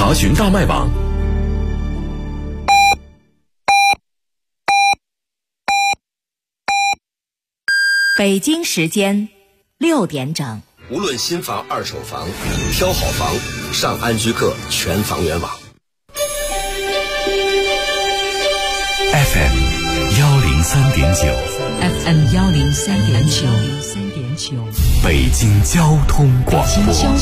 查询大麦网。 北京时间6点整。 无论新房、二手房，挑好房，上安居客全房源网。 FM 103.9 北京交通广播，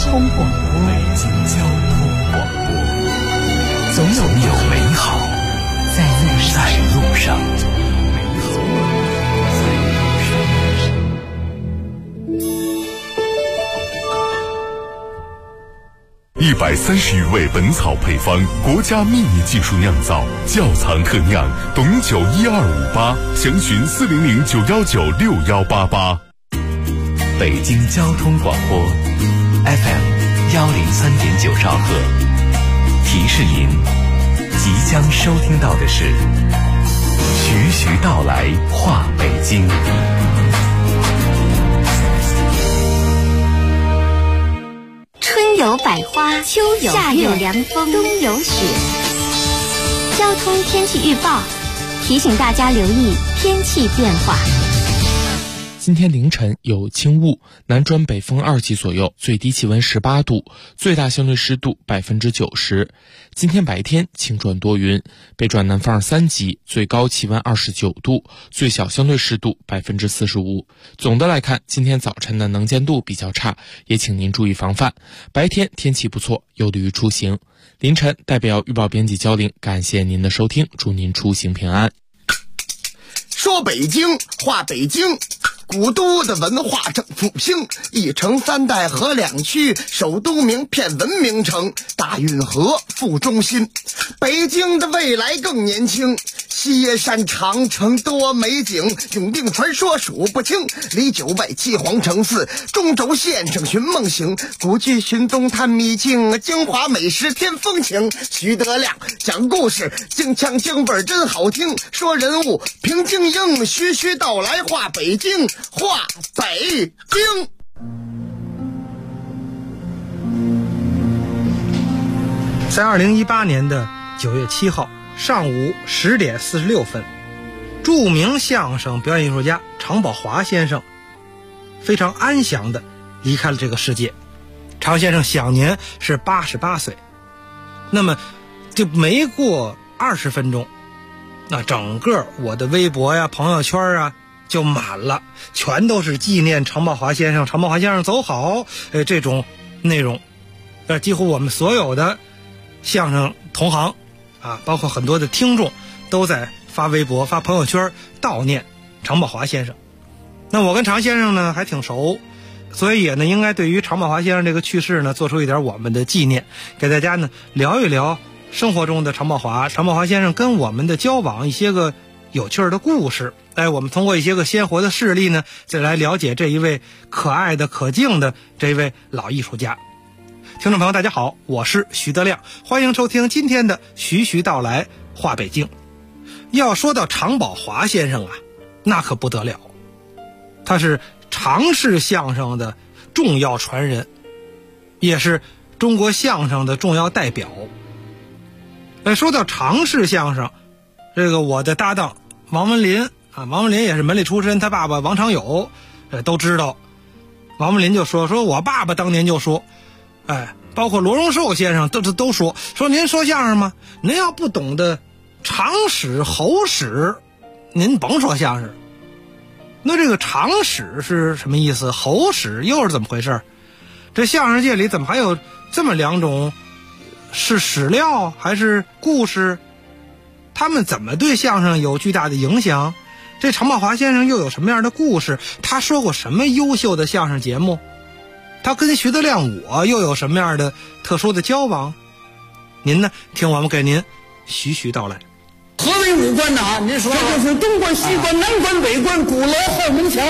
总有美好在路上。130余味本草配方，国家秘密技术酿造，窖藏特酿，董酒1258，详询400-919-6188。北京交通广播 FM 103.9兆赫，提示您即将收听到的是徐徐道来话北京。 春有百花，秋有夏有凉风，冬有雪。交通天气预报提醒大家留意天气变化。 今天凌晨有轻雾，南转北风2级左右，最低气温18度，最大相对湿度90%。今天白天晴转多云，北转南风3级，最高气温29度，最小相对湿度45%。总的来看，今天早晨的能见度比较差，也请您注意防范。白天天气不错，有利于出行。凌晨代表预报编辑焦玲，感谢您的收听，祝您出行平安。 说北京，话北京，古都的文化正复兴，一城三代河两区，首都名片文明城，大运河副中心。北京的未来更年轻，西耶山长城多美景，永定传说数不清，离九外七皇城寺，中轴线上寻梦行，古剧寻踪探秘境，京华美食添风情。徐德亮讲故事，京腔京味真好听，说人物评京英，徐徐道来话北京，话北京。 在2018年的9月7号上午10点46分，著名相声表演艺术家常宝华先生非常安详地离开了这个世界。常先生享年是88岁。那么就没过20分钟，那整个我的微博呀、朋友圈啊就满了，全都是纪念常宝华先生，常宝华先生走好，这种内容。几乎我们所有的相声同行啊，包括很多的听众都在发微博、发朋友圈悼念常宝华先生。那我跟常先生呢还挺熟，所以也呢应该对于常宝华先生这个去世呢做出一点我们的纪念，给大家呢聊一聊生活中的常宝华先生跟我们的交往，一些个有趣的故事。我们通过一些个鲜活的事例呢，再来了解这一位可爱的可敬的这一位老艺术家。听众朋友大家好，我是徐德亮，欢迎收听今天的徐徐道来话北京。要说到常宝华先生啊，那可不得了，他是常氏相声的重要传人，也是中国相声的重要代表。说到常氏相声，这个我的搭档王文林啊，王文林也是门里出身，他爸爸王长友都知道。王文林就说我爸爸当年就说，包括罗荣寿先生都说您说相声吗？您要不懂得常史侯史，您甭说相声。那这个常史是什么意思？侯史又是怎么回事？这相声界里怎么还有这么两种，是史料还是故事？他们怎么对相声有巨大的影响？这常宝华先生又有什么样的故事？他说过什么优秀的相声节目？他跟徐德亮我又有什么样的特殊的交往？您呢，听我们给您徐徐道来。 何为五官呢？您说这就是东关、西关、南关、北关、鼓楼、后门桥。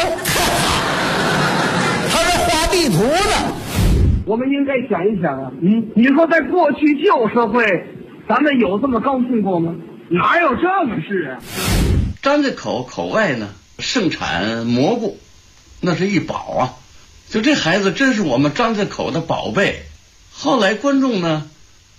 他这画地图呢。 我们应该想一想啊，你说在过去旧社会，咱们有这么高兴过吗？哪有这么事啊？ 张家口外呢盛产蘑菇，那是一宝啊。就这孩子真是我们张家口的宝贝。后来观众呢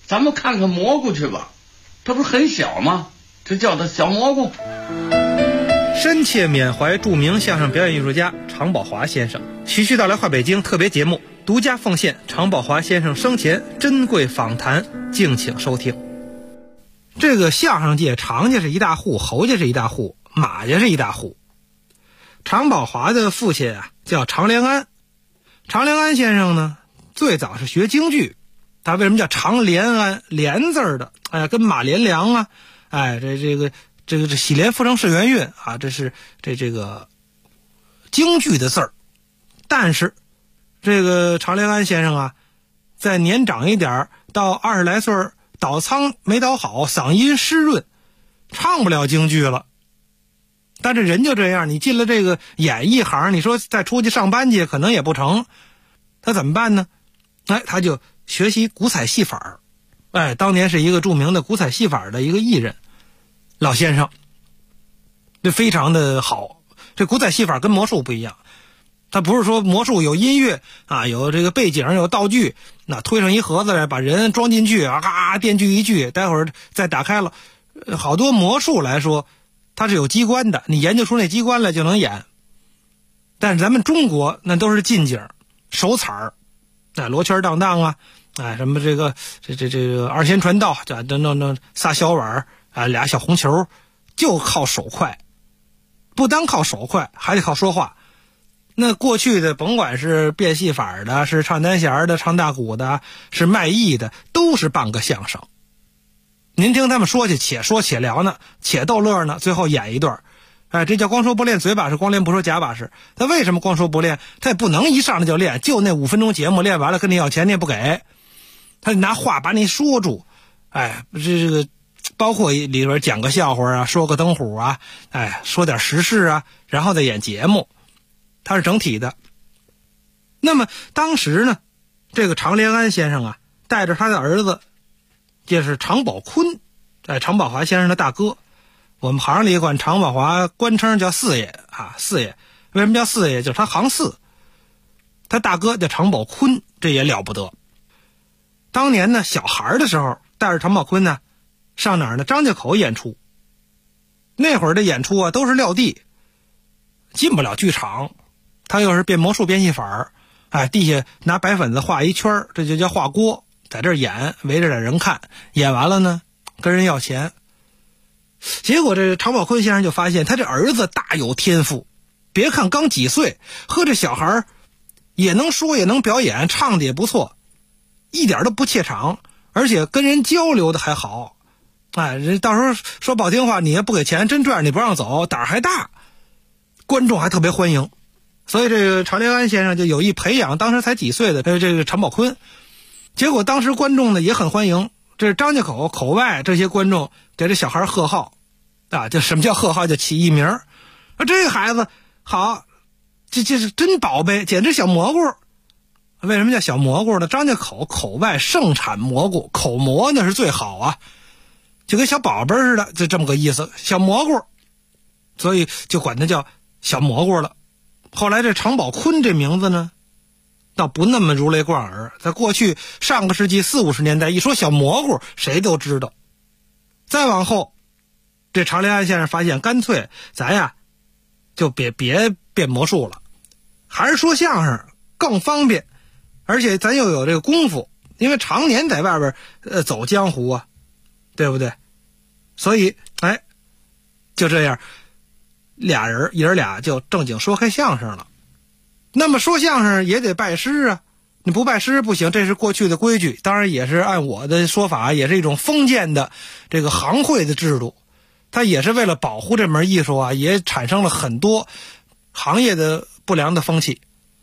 咱们看看蘑菇去吧，它不是很小吗？这叫它小蘑菇。 深切缅怀著名相声表演艺术家常宝华先生。徐徐道来话北京特别节目独家奉献常宝华先生生前珍贵访谈，敬请收听。这个相声界，常家是一大户，侯家是一大户，马家是一大户。常宝华的父亲啊叫常连安，常连安先生呢最早是学京剧，他为什么叫常连安？连字儿的，跟马连良啊，这喜连复成是元韵啊，这是这个京剧的字儿。但是这个常连安先生啊，在年长一点到20来岁，倒仓没倒好，嗓音湿润，唱不了京剧了。但是人就这样，你进了这个演艺行，你说再出去上班去可能也不成，他怎么办呢？他就学习古彩戏法。当年是一个著名的古彩戏法的一个艺人老先生，这非常的好。这古彩戏法跟魔术不一样，他不是说魔术有音乐啊，有这个背景，有道具，那推上一盒子来把人装进去啊，电锯一锯，待会儿再打开了。好多魔术来说它是有机关的，你研究出那机关来就能演。但是咱们中国那都是近景手彩儿，罗圈荡荡啊，什么这个二仙传道，这仨小碗俩小红球，就靠手快。不单靠手快，还得靠说话。那过去的甭管是变戏法的，是唱单弦的，唱大鼓的，是卖艺的，都是半个相声。您听他们说去，且说且聊呢，且逗乐呢，最后演一段。这叫光说不练嘴把式，光练不说假把式。他为什么光说不练？他也不能一上来就练，就那5分钟节目练完了跟你要钱你也不给，他拿话把你说住。这个包括里边讲个笑话啊，说个灯虎啊，说点时事啊，然后再演节目，它是整体的。那么当时呢，这个常连安先生啊，带着他的儿子，就是常宝坤，常宝华先生的大哥。我们行里管常宝华官称叫四爷啊，四爷。为什么叫四爷？就是他行四。他大哥叫常宝坤，这也了不得。当年呢，小孩的时候，带着常宝坤呢，上哪儿呢？张家口演出。那会儿的演出啊，都是撂地，进不了剧场。他又是变魔术变戏法，地下拿白粉子画一圈，这就叫画锅，在这儿演，围着点人看，演完了呢，跟人要钱。结果这常宝坤先生就发现他这儿子大有天赋，别看刚几岁，和这小孩也能说也能表演，唱的也不错，一点都不怯场，而且跟人交流的还好。人到时候说不好听话，你也不给钱，真拽你不让走，胆儿还大，观众还特别欢迎。所以这个常连安先生就有意培养当时才几岁的这个常宝坤。结果当时观众呢也很欢迎，这是张家口口外这些观众给这小孩贺号就什么叫贺号？叫起艺名。这个孩子好，这是真宝贝，简直小蘑菇。为什么叫小蘑菇呢？张家口口外盛产蘑菇，口蘑那是最好啊，就跟小宝贝似的，就这么个意思，小蘑菇，所以就管它叫小蘑菇了。后来这常宝坤这名字呢，倒不那么如雷贯耳。在过去上个世纪40、50年代，一说小蘑菇，谁都知道。再往后，这常连安先生发现，干脆咱呀就别变魔术了，还是说相声更方便，而且咱又有这个功夫，因为常年在外边走江湖啊，对不对？所以就这样，俩人爷儿俩就正经说开相声了。那么说相声也得拜师啊，你不拜师不行，这是过去的规矩。当然也是按我的说法，也是一种封建的这个行会的制度。它也是为了保护这门艺术啊，也产生了很多行业的不良的风气。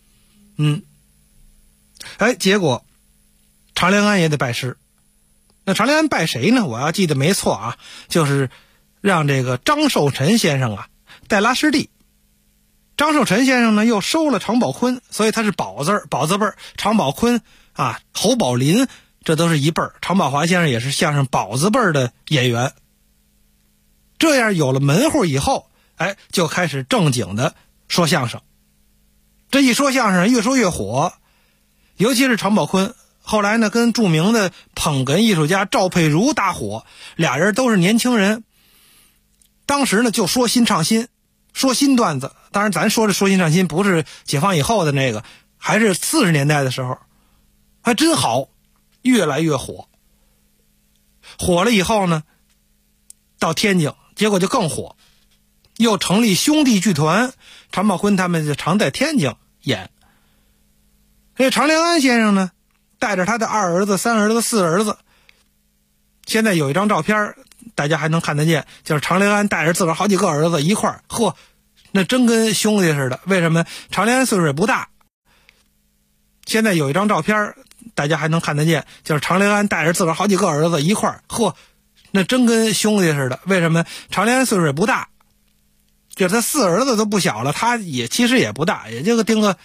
结果常连安也得拜师。那常连安拜谁呢？我要记得没错啊，就是让这个张寿臣先生啊代拉师弟。张寿臣先生呢又收了常宝坤，所以他是宝字辈儿。常宝坤啊，侯宝林，这都是一辈儿。常宝华先生也是相声宝字辈儿的演员。这样有了门户以后，就开始正经的说相声。这一说相声越说越火，尤其是常宝坤后来呢跟著名的捧哏艺术家赵佩茹搭伙，俩人都是年轻人。当时呢就说新唱新，说新段子。当然咱说的说新唱新不是解放以后的那个，还是40年代的时候，还真好，越来越火。火了以后呢，到天津结果就更火，又成立兄弟剧团，常宝坤他们就常在天津演。这常连安先生呢带着他的2儿子、3儿子、4儿子，现在有一张照片大家还能看得见，就是常连安带着自个儿好几个儿子一块儿，呵，那真跟兄弟似的。为什么？常连安岁数也不大，现在有一张照片大家还能看得见，就是常连安带着自个儿好几个儿子一块儿，呵，那真跟兄弟似的。为什么？常连安岁数也不大，就是他4儿子都不小了，他也其实也不大，也就定个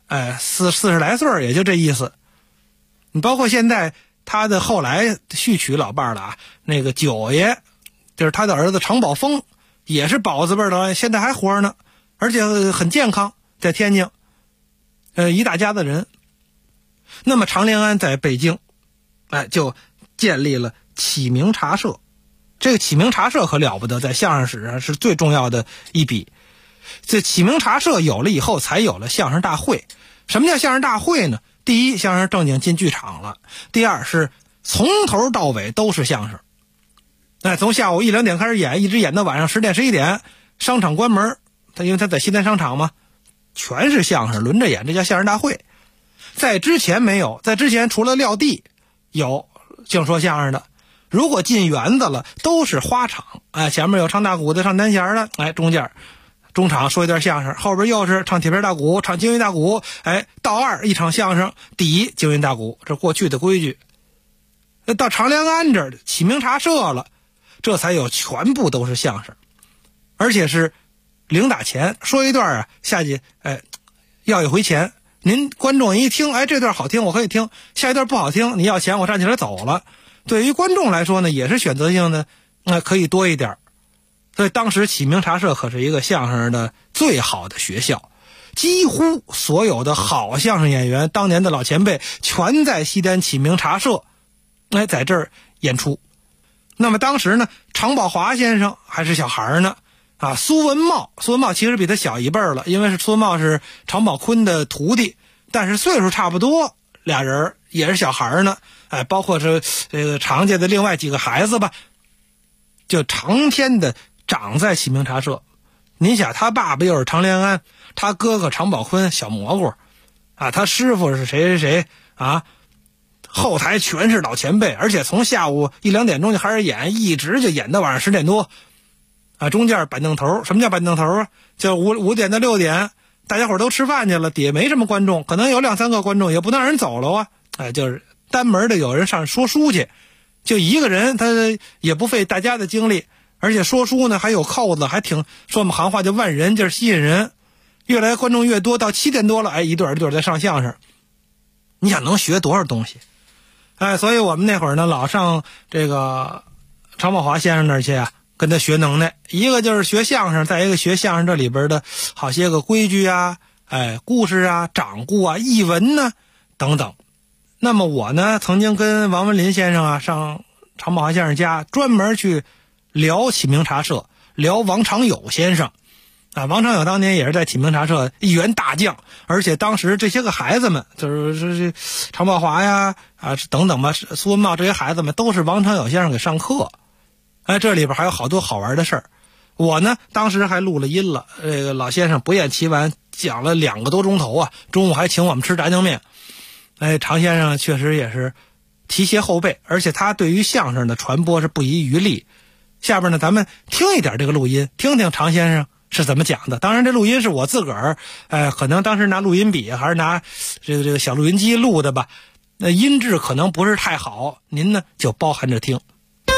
40来岁，也就这意思。你包括现在他的后来续娶老伴了啊，那个九爷就是他的儿子常宝峰，也是宝字辈的，现在还活呢，而且很健康，在天津，一大家子人。那么常连安在北京，就建立了启明茶社。这个启明茶社可了不得，在相声史上是最重要的一笔。这启明茶社有了以后，才有了相声大会。什么叫相声大会呢？第一，相声正经进剧场了；第二是从头到尾都是相声。从下午1、2点开始演，一直演到晚上10点、11点，商场关门，因为他在西单商场嘛，全是相声轮着演，这叫相声大会。在之前没有，在之前除了撂地有净说相声的，如果进园子了都是花场，前面有唱大鼓的、唱单弦的，中场说一段相声，后边又是唱铁片大鼓、唱京韵大鼓，到2一场相声，底京韵大鼓，这过去的规矩。到常连安这儿启明茶社了，这才有全部都是相声，而且是零打钱，说一段下去要一回钱。您观众一听，这段好听我可以听，下一段不好听你要钱我站起来走了。对于观众来说呢，也是选择性的，可以多一点。所以当时启明茶社可是一个相声的最好的学校，几乎所有的好相声演员，当年的老前辈全在西单启明茶社在这儿演出。那么当时呢，常宝华先生还是小孩呢，苏文茂其实比他小一辈了，因为是苏文茂是常宝坤的徒弟，但是岁数差不多，俩人也是小孩呢。包括是这个常家的另外几个孩子吧，就长天的长在启明茶社。您想，他爸爸又是常连安，他哥哥常宝坤小蘑菇他师傅是谁谁谁后台全是老前辈，而且从下午1、2点钟就开始演，一直就演到晚上10点多中间板凳头。什么叫板凳头就5点到6点，大家伙都吃饭去了，底下没什么观众，可能有2、3个观众，也不能让人走了就是单门的有人上说书去，就一个人，他也不费大家的精力，而且说书呢还有扣子，还挺说我们行话就万人，就是吸引人，越来观众越多，到7点多了，一对一对在上相声。你想能学多少东西？所以我们那会儿呢，老上这个常宝华先生那儿去跟他学能耐。一个就是学相声，再一个学相声这里边的好些个规矩故事掌故艺文呢等等。那么我呢，曾经跟王文林先生上常宝华先生家，专门去聊启明茶社，聊王长友先生王长友当年也是在启明茶社一员大将，而且当时这些个孩子们，就是常宝华等等吧，苏文茂这些孩子们都是王长友先生给上课。这里边还有好多好玩的事儿。我呢当时还录了音了，这个老先生不厌其烦讲了2个多钟头中午还请我们吃炸酱面。常先生确实也是提携后辈，而且他对于相声的传播是不遗余力。下边呢，咱们听一点这个录音，听听常先生是怎么讲的。当然这录音是我自个儿可能当时拿录音笔还是拿这个小录音机录的吧，那音质可能不是太好，您呢就包含着听。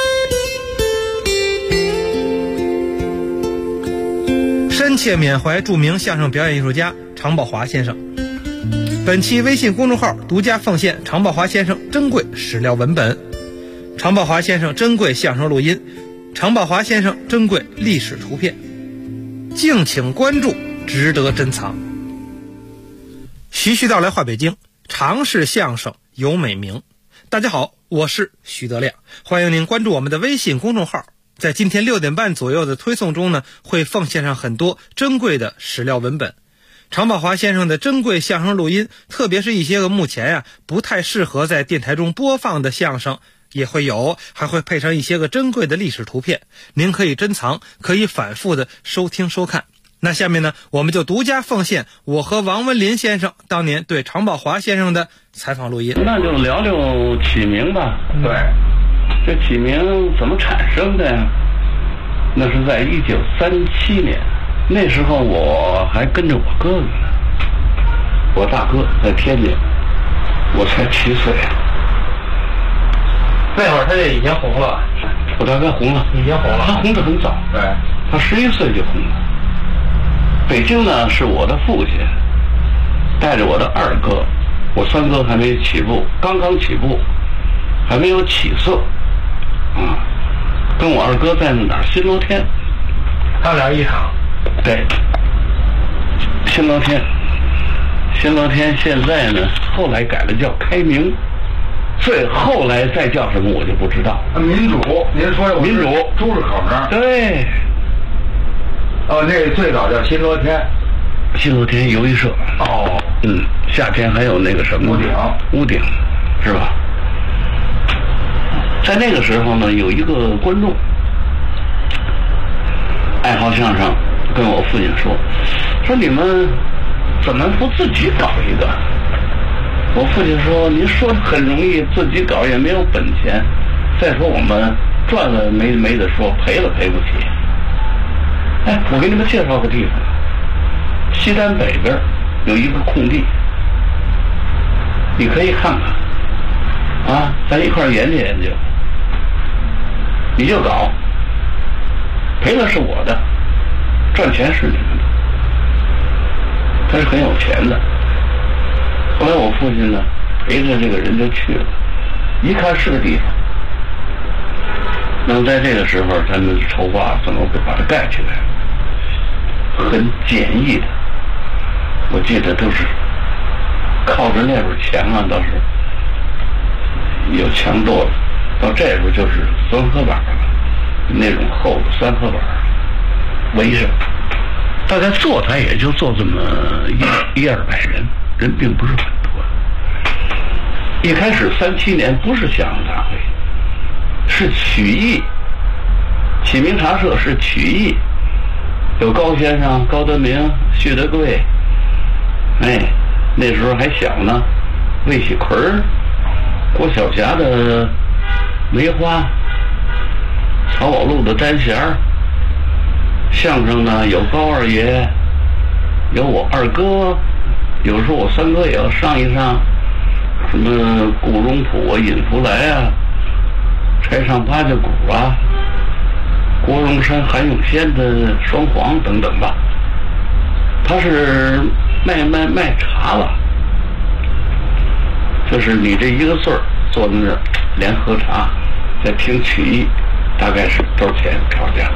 深切缅怀著名相声表演艺术家常宝华先生。本期微信公众号独家奉献常宝华先生珍贵史料文本，常宝华先生珍贵相声录音，常宝华先生珍贵历史图片，敬请关注，值得珍藏。徐徐道来话北京， 常是相声有美名。大家好，我是徐德亮，欢迎您关注我们的微信公众号。在今天6点半左右的推送中呢，会奉献上很多珍贵的史料文本。常宝华先生的珍贵相声录音，特别是一些个目前不太适合在电台中播放的相声也会有，还会配上一些个珍贵的历史图片，您可以珍藏，可以反复的收听收看。那下面呢，我们就独家奉献我和王文林先生当年对常宝华先生的采访录音。 那就聊聊起名吧。 对， 这起名怎么产生的呀？那是在1937年，那时候我还跟着我哥哥呢，我大哥在天津，我才7岁。 那会儿他就已经红了， 我大哥红了， 已经红了， 他红得很早， 对， 他11岁就红了。北京呢是我的父亲带着我的2哥，我3哥还没起步，刚刚起步，还没有起色，跟我2哥在哪儿？新楼天， 他们俩一场。 对，新楼天现在呢，后来改了叫开明，最后来再叫什么我就不知道。 民主，您说的民主朱市口那儿。 对。 那最早叫新罗天， 新罗天游艺社。 哦， 夏天还有那个什么屋顶，是吧？在那个时候呢，有一个观众爱好相声，跟我父亲说你们怎么不自己搞一个？我父亲说，您说的很容易，自己搞也没有本钱，再说我们赚了没得说，赔了赔不起。我给你们介绍个地方，西单北边有一个空地，你可以看看咱一块儿研究研究。你就搞，赔了是我的，赚钱是你们的。他是很有钱的。后来我父亲呢陪着这个人就去了，一看是个地方，那么在这个时候咱们筹划怎么把它盖起来，很简易的，我记得都是靠着那会儿墙倒是有墙垛了，到这时候就是三合板了，那种厚的三合板围上，大概坐台也就坐这么100-200人，人并不是很多。一开始37年不是相声大会，是曲艺，启明茶社是曲艺，有高先生、高德明、徐德贵，那时候还小呢，魏喜奎、郭晓霞的梅花，曹宝路的单弦，相声呢有高二爷，有我2哥，有时候我3哥也要上一上，什么顾荣普尹福来柴上八家鼓郭荣山、韩永先的双簧等等吧。他是卖茶吧，就是你这一个字儿坐在那儿连喝茶，在听曲艺，大概是多少钱票价？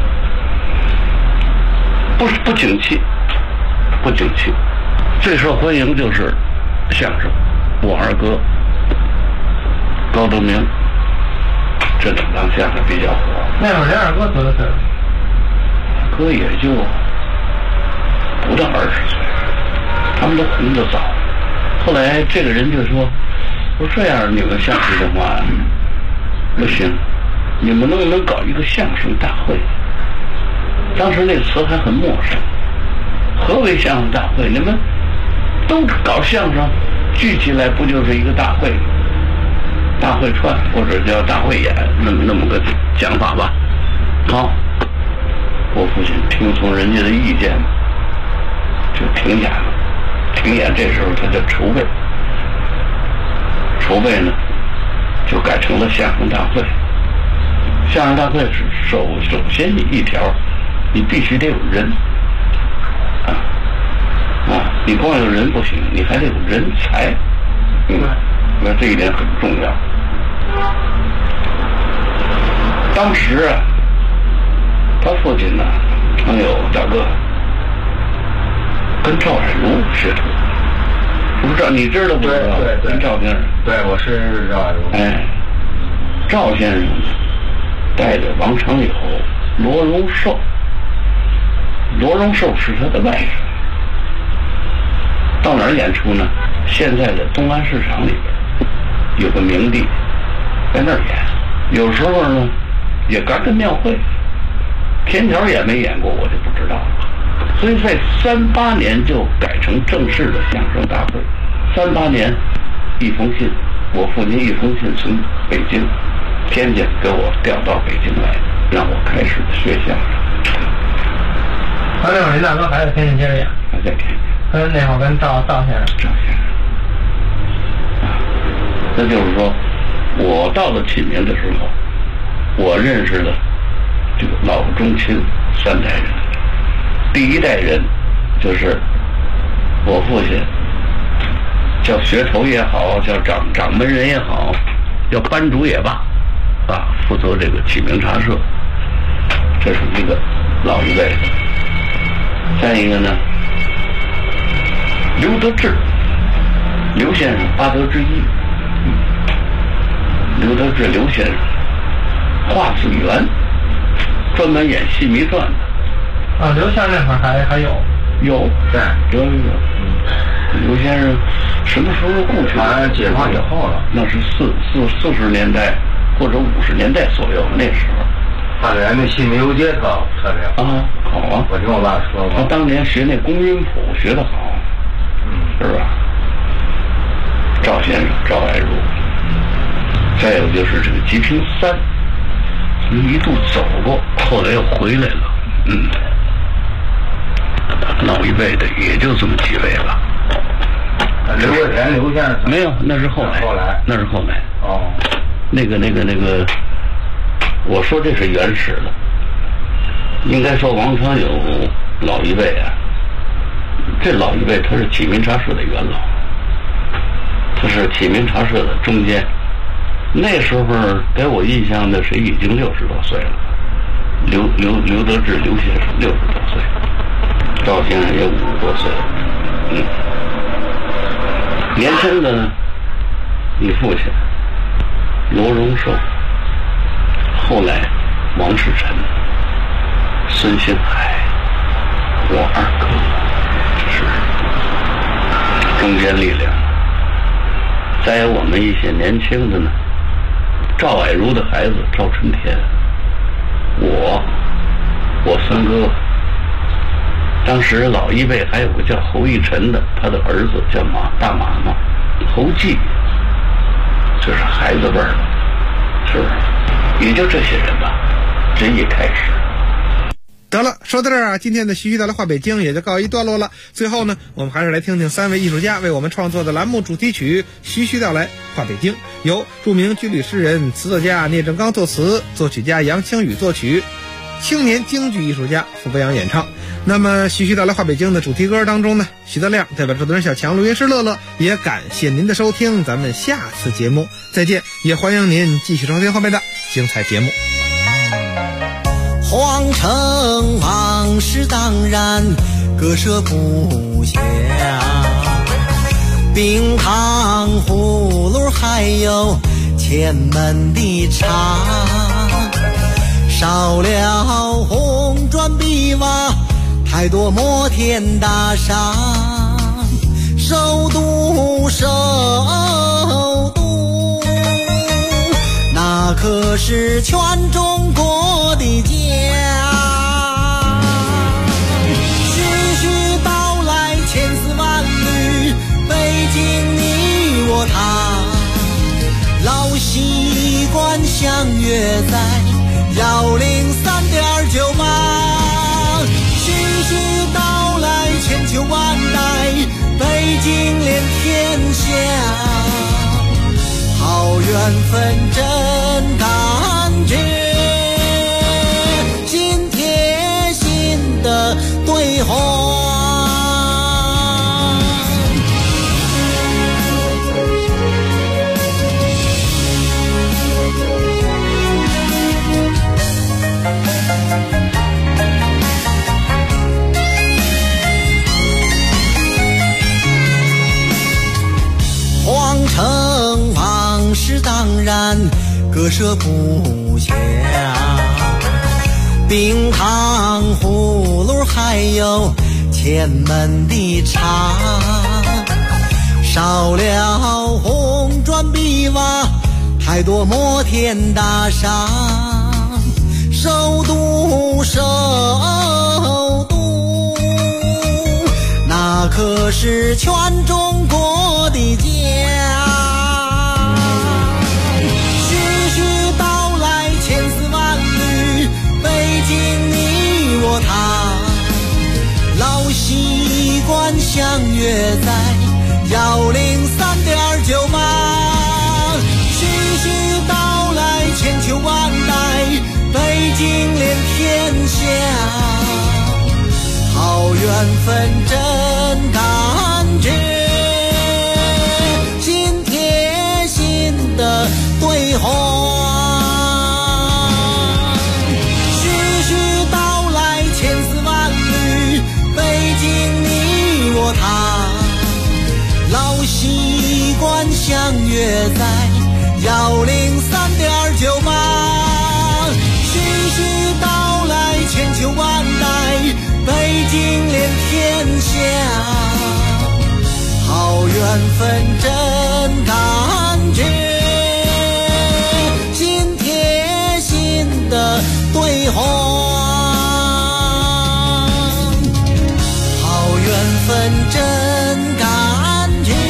不景气，不景气。最受欢迎就是相声，我2哥高德明这2档相声比较火。 那会儿您2哥多大岁数？ 哥也就不到20岁，他们都红得早。后来这个人就说：“我说这样你们相声的话，不行，你们能不能搞一个相声大会？”当时那词还很陌生，何为相声大会？你们都搞相声，聚起来不就是一个大会？大会串或者叫大会演，那么个讲法吧。好，我父亲听从人家的意见，就停演了。停演这时候他就筹备呢，就改成了相声大会。相声大会是首先一条，你必须得有人你光有人不行，你还得有人才。那这一点很重要。当时他父亲呢，大哥跟赵海如学徒， 不知道你知道不知道？ 对， 赵先生。 对，我是赵爱如。 哎，赵先生带着王长友、罗荣寿，罗荣寿是他的外甥。到哪儿演出呢？现在的东安市场里边有个名地，在那儿演。有时候呢，也赶着庙会。天桥也没演过，我就不知道了。所以在38年就改成正式的相声大会。38年，一封信，我父亲一封信从北京、天津给我调到北京来，让我开始学相声。 那会儿您大哥还在天津接着演？ 还在天津。 跟那会儿跟赵先生。 赵先生。那就是说，我到了启明的时候，我认识了这个老中青3代人。第一代人就是我父亲，叫学头也好，叫掌门人也好，叫班主也罢，负责这个启明茶社，这是一个老一辈的。再一个呢，刘德志，刘先生8德之一，刘德志刘先生，话子员，专门演戏迷传的。 刘先生那会儿还有。 对，有。刘先生什么时候故去？ 好像解放以后了。 那是40年代或者50年代左右，那时候。 他连那戏迷游街特别好啊，好啊！ 我听我爸说过。 他当年学那公音谱学得好，是吧？赵先生赵爱如，再有就是这个吉平3，一度走过，后来又回来了。老一辈的也就这么几位了。 刘桂田刘先生没有，那是后来。那是后来。 哦。 那个，我说这是原始的。应该说王长友老一辈啊，这老一辈他是启明茶社的元老，他是启明茶社的中坚。那时候给我印象的谁已经60多岁了，刘德志刘先生60多岁，赵先生也50多岁了。年轻的呢，你父亲罗荣寿，后来王世臣、孙兴海，我二哥是中坚力量。再有我们一些年轻的呢，赵爱如的孩子赵春天，我三哥。当时老一辈还有个叫侯义臣的，他的儿子叫大马嘛，侯继，这是孩子辈儿的，是不是？也就这些人吧，这一开始。 得了，说到这儿啊，今天的徐徐道来话北京也就告一段落了。最后呢，我们还是来听听3位艺术家为我们创作的栏目主题曲《徐徐道来话北京》，由著名军旅诗人、词作家聂正刚作词，作曲家杨清宇作曲，青年京剧艺术家傅北阳演唱。那么徐徐道来话北京的主题歌当中呢，徐德亮代表制作人小强、录音师乐乐，也感谢您的收听，咱们下次节目再见，也欢迎您继续收听后面的精彩节目。 皇城往事当然割舍不下，冰糖葫芦还有前门的茶，少了红砖碧瓦，太多摩天大厦，首都那可是全中国的家。徐徐道来千丝万缕，北京你我他，老习惯相约在103.98。徐徐道来千秋万代，北京连天下，好缘分真感觉，心贴心的对话。 割舍不下。冰糖葫芦还有前门的茶，少了红砖碧瓦，太多摩天大厦。首都，首都，那可是全中国的家。徐徐道来千丝万缕，北京你我他，老习惯相约在103.9吧。徐徐道来千秋万代，北京连天下，好缘分真感觉，心贴心的对话。徐徐道来千丝万缕，北京你我他，老习惯相约在103.9吧。千秋万代，北京连天下，好缘分真感觉，心贴心的对话，好缘分真感觉，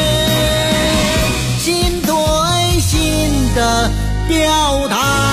心对心的表达。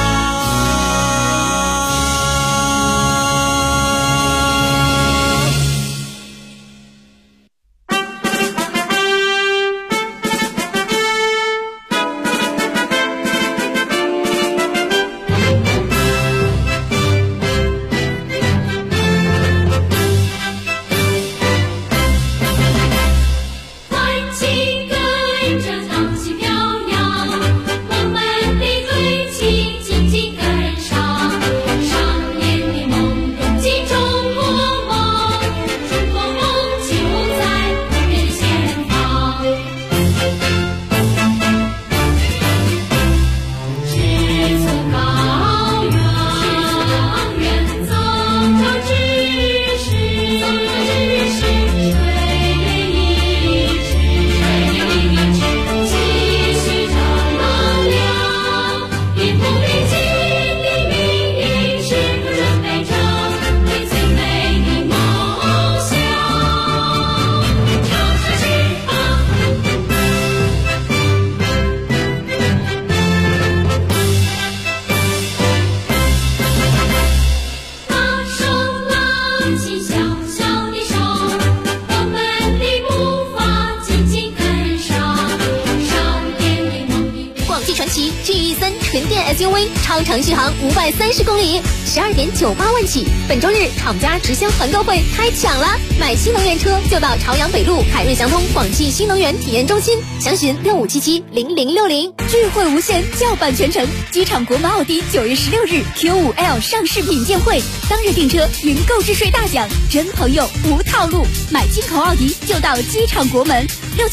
SUV 超长续航530公里，12.98万起。本周日厂家直销团购会开抢了，买新能源车就到朝阳北路凯瑞祥通广汽新能源体验中心，详询65770060。聚会无限，叫板全程。机场国门奥迪9月16日 Q5L 上市品鉴会，当日订车云购置税大奖，真朋友无套路，买进口奥迪就到机场国门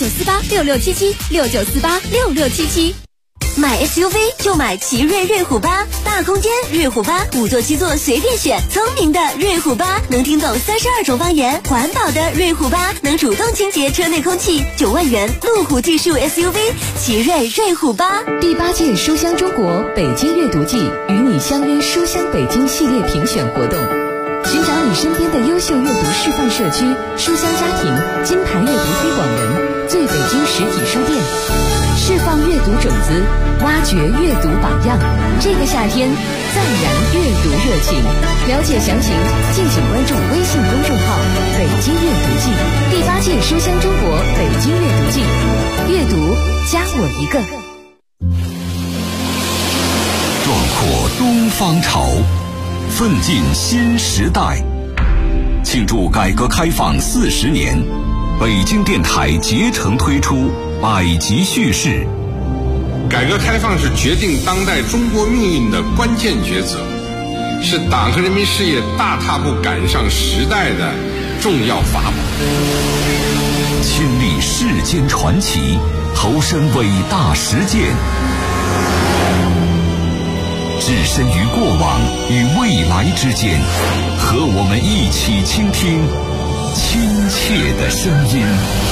，69486677，69486677。 买 SUV 就买奇瑞瑞虎8，大空间瑞虎8，5座7座随便选，聪明的瑞虎8能听懂32种方言，环保的瑞虎8能主动清洁车内空气，9万元路虎技术 SUV 奇瑞瑞虎8。 第8届书香中国北京阅读季与你相约书香北京系列评选活动，寻找你身边的优秀阅读示范社区、书香家庭、金牌阅读推广人、最北京实体书店，释放阅读种子，挖掘阅读榜样。这个夏天再燃阅读热情。了解详情，敬请关注微信公众号“北京阅读季”。第8届书香中国北京阅读季，阅读加我一个。 壮阔东方潮，奋进新时代。庆祝改革开放40年，北京电台竭诚推出百集叙事。 改革开放是决定当代中国命运的关键抉择，是党和人民事业大踏步赶上时代的重要法宝。 亲历世间传奇，投身伟大实践， 置身于过往与未来之间，和我们一起倾听亲切的声音。